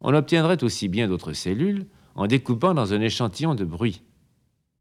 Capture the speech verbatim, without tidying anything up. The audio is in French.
On obtiendrait aussi bien d'autres cellules en découpant dans un échantillon de bruit.